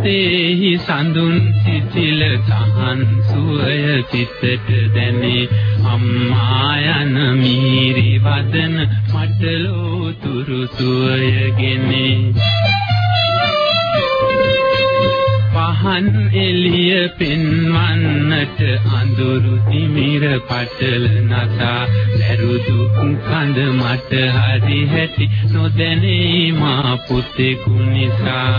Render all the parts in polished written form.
සිතෙහි සඳුන් සිසිල සහන් සුවය සිතට දැනේ අම්මා යන මීරි වදන මට ලෝතුරු සුවයගෙනේ පහන් එළිය පෙන්වන්නට අඳුරු තිමිර පටල නසා දරුදු කඳ මට හරි හැටි නොදැනේ මා පුතෙකු නිසා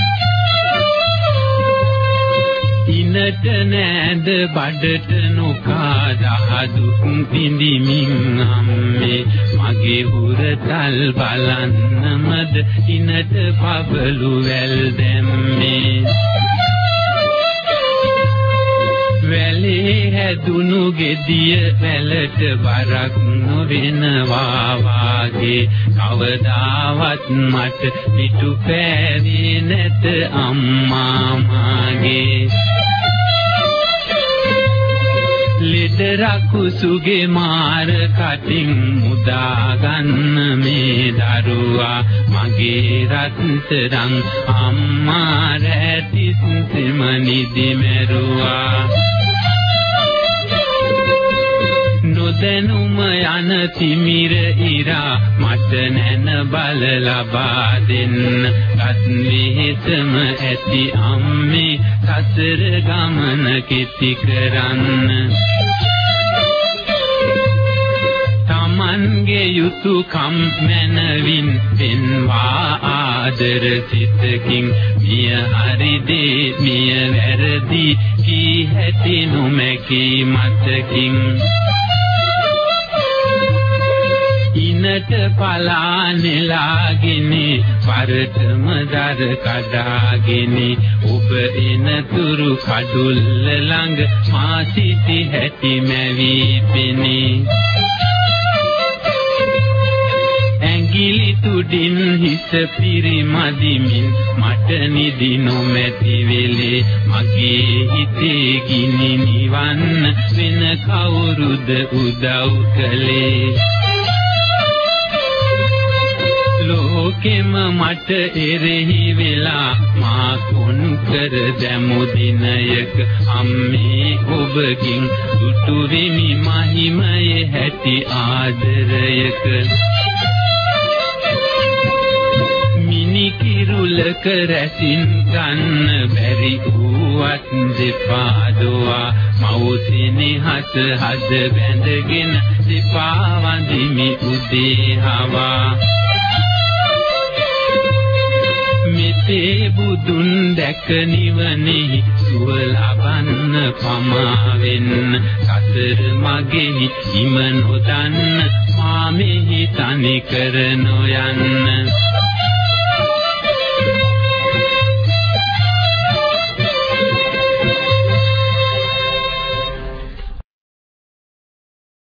ඉනට නෑද බඩට නොකා දහදුක් පිඳිමින් අම්මේ මගේ හුරතල් බලන්නමද ඉනට පබළු වැල් දැම්මේ වැලේ හැදුණු ගෙඩිය වැලට බරක් නොවෙනවා වාගේ කවදාවත් මට පිටු පෑවේ නැත අම්මා මාගේ ලෙඩ රකුසුගේ මාර කටින් මුදා ගන්න මේ දරුවා මගේ රත්තරන් අම්මා රැටිස් සෙමනිදි මෙරුවා නොදැනුම යන තිමිර ඉරා මට නැන බල ලබා දෙන්න ගත් මෙහෙතම ඇති අම්මේ සසර ගමන කෙටි කරන්න තමන්ගේ යුතුයකම් මැනවින් පෙන්වා ආදර සිතකින් මිය හරි දේ මිය වැරදි කී හැටි නොමැකී මතකින් ඉනට පලා නෙලාගෙන වරටම දර කඩාගෙන ඔබ එනතුරු කඩුල්ල ළඟ මා සිටි හැටි මැවි පෙනේ ඇඟිලි තුඩින් හිස පිරිමදිමින් මට නිදි නොමැති වෙලේ මගේ හිතේ ගිනි නිවන්න වෙන කවුරුද උදව් කළේ ලෝකෙම මට එරෙහි වෙලා මා කොන් කර දැමු දිනයක අම්මේ ඔබකින් දුටු වෙමි මහිමයේ හැටි ආදරයක මිනි කිරුලක රැසින් ගන්න බැරි වූවත් දෙපා දොවා මවුසිනේ හත හද බැඳගෙන දෙපා වඳිමි උදේ හවා මෙතේ බුදුන් දැක නිවනෙහි සුව ලබන්න පමා වෙන්න සතර මගෙහි හිම නොදන්න මා මෙහි තනි කර නොයන්න